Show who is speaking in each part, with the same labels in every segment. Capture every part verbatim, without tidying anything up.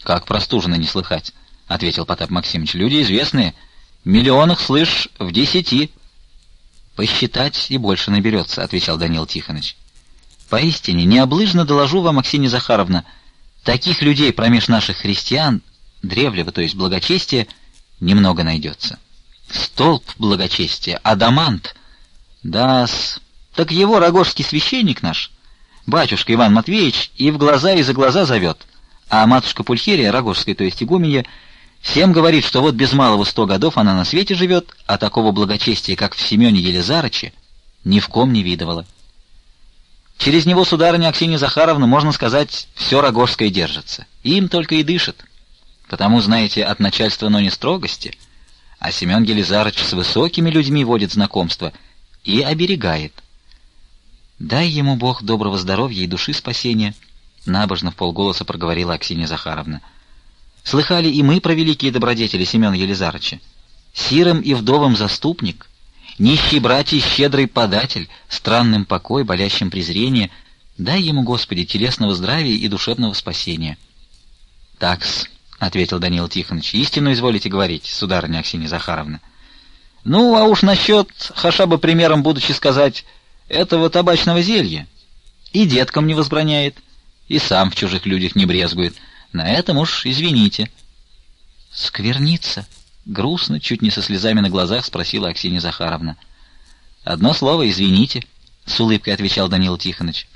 Speaker 1: Как простуженно не слыхать, — ответил Потап Максимыч. — Люди известные. Миллионах, слышь, в десяти. — Посчитать и больше наберется, — отвечал Данил Тихоныч. — Поистине, необлыжно доложу вам, Аксинья Захаровна, таких людей промеж наших христиан, древлего, то есть благочестия, немного найдется. Столб благочестия, адамант. Да-с, так его рогожский священник наш, батюшка Иван Матвеевич, и в глаза, и за глаза зовет, а матушка Пульхерия, рогожская, то есть игуменья, всем говорит, что вот без малого сто годов она на свете живет, а такого благочестия, как в Семене Елизарыче, ни в ком не видывала. Через него, сударыня Аксинья Захаровна, можно сказать, все рогожское держится. Им только и дышит. Потому, знаете, от начальства, но не строгости, а Семен Елизарыч с высокими людьми водит знакомство и оберегает. «Дай ему Бог доброго здоровья и души спасения», — набожно вполголоса проговорила Аксинья Захаровна. «Слыхали и мы про великие добродетели Семена Елизарыча? Сирым и вдовам заступник, нищий братья щедрый податель, странным покой, болящим презрение. Дай ему, Господи, телесного здравия и душевного спасения». «Так-с», — ответил Данил Тихоныч, — «истину изволите говорить, сударыня Аксинья Захаровна. Ну, а уж насчет, хаша бы примером будучи сказать, этого табачного зелья. И деткам не возбраняет, и сам в чужих людях не брезгует. На этом уж извините». «Скверница?» — грустно, чуть не со слезами на глазах спросила Аксинья Захаровна. «Одно слово, извините», — с улыбкой отвечал Данил Тихоныч.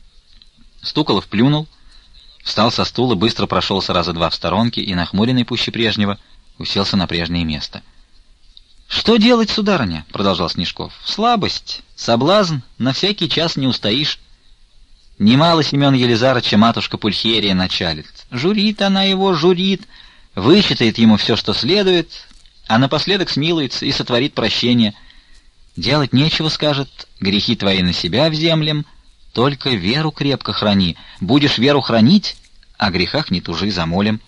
Speaker 1: Стуколов плюнул, встал со стула, быстро прошелся раза два в сторонке и, нахмуренный пуще прежнего, уселся на прежнее место. «Что делать, сударыня?» — продолжал Снежков. «Слабость, соблазн, на всякий час не устоишь. Немало Семен Елизарыча матушка Пульхерия началит. Журит она его, журит, вычитает ему все, что следует, а напоследок смилуется и сотворит прощение. Делать нечего, скажет, грехи твои на себя вземлем, только веру крепко храни. Будешь веру хранить, о грехах не тужи, замолим».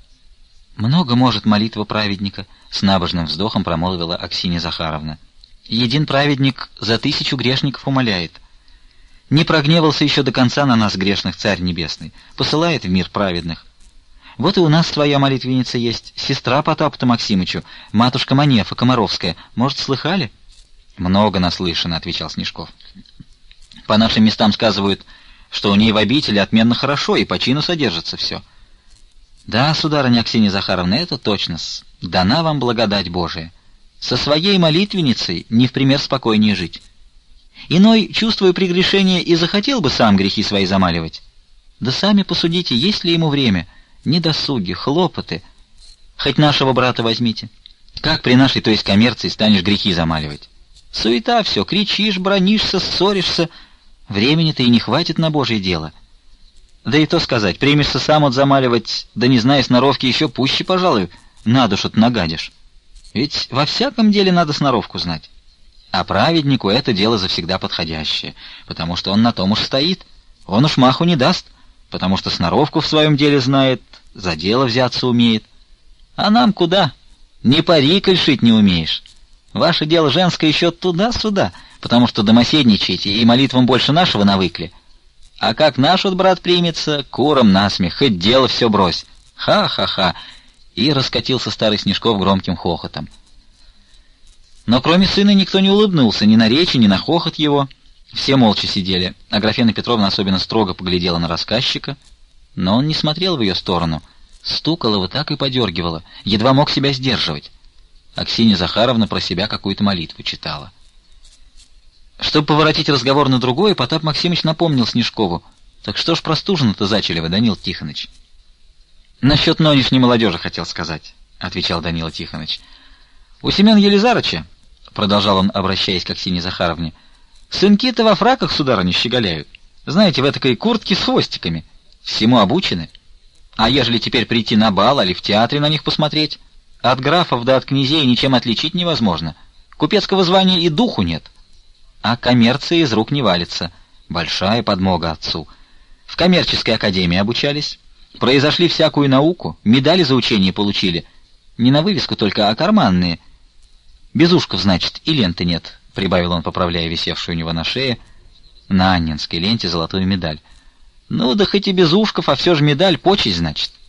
Speaker 1: «Много может молитва праведника», — с набожным вздохом промолвила Аксинья Захаровна. «Един праведник за тысячу грешников умоляет. Не прогневался еще до конца на нас грешных Царь Небесный, посылает в мир праведных. Вот и у нас твоя молитвенница есть, сестра Потапу Максимычу, матушка Манефа Комаровская. Может, слыхали?» «Много наслышано», — отвечал Снежков. «По нашим местам сказывают, что у ней в обители отменно хорошо и по чину содержится все». «Да, сударыня Аксинья Захаровна, это точно-с. Дана вам благодать Божия. Со своей молитвенницей не в пример спокойнее жить. Иной, чувствуя прегрешение, и захотел бы сам грехи свои замаливать. Да сами посудите, есть ли ему время, недосуги, хлопоты. Хоть нашего брата возьмите. Как при нашей, то есть коммерции, станешь грехи замаливать? Суета все, кричишь, бронишься, ссоришься. Времени-то и не хватит на Божье дело. Да и то сказать, примешься сам от замаливать, да не зная сноровки, еще пуще, пожалуй, на душу-то нагадишь. Ведь во всяком деле надо сноровку знать. А праведнику это дело завсегда подходящее, потому что он на том уж стоит. Он уж маху не даст, потому что сноровку в своем деле знает, за дело взяться умеет. А нам куда? Ни пари, коль шить не умеешь. Ваше дело женское еще туда-сюда, потому что домоседничаете и молитвам больше нашего навыкли. А как наш вот брат примется, куром насмех, хоть дело все брось. Ха-ха-ха!» И раскатился старый Снежков громким хохотом. Но кроме сына никто не улыбнулся, ни на речи, ни на хохот его. Все молча сидели. Аграфена Петровна особенно строго поглядела на рассказчика, но он не смотрел в ее сторону. Стуколова так и подергивала, едва мог себя сдерживать. Аксинья Захаровна про себя какую-то молитву читала. Чтобы поворотить разговор на другое, Потап Максимыч напомнил Снежкову: «Так что ж простужено-то зачали вы, Данил Тихоныч?» «Насчет нынешней молодежи хотел сказать», — отвечал Данила Тихоныч. «У Семена Елизарыча, — продолжал он, обращаясь к Аксинье Захаровне, — сынки-то во фраках, сударыня, щеголяют. Знаете, в этакой куртке с хвостиками. Всему обучены. А ежели теперь прийти на бал или в театре на них посмотреть, от графов да от князей ничем отличить невозможно. Купецкого звания и духу нет. А коммерция из рук не валится. Большая подмога отцу. В коммерческой академии обучались, произошли всякую науку, медали за учение получили. Не на вывеску только, а карманные. Без ушков, значит, и ленты нет», — прибавил он, поправляя висевшую у него на шее на анненской ленте золотую медаль. «Ну да хоть и без ушков, а все же медаль, почесть, значит.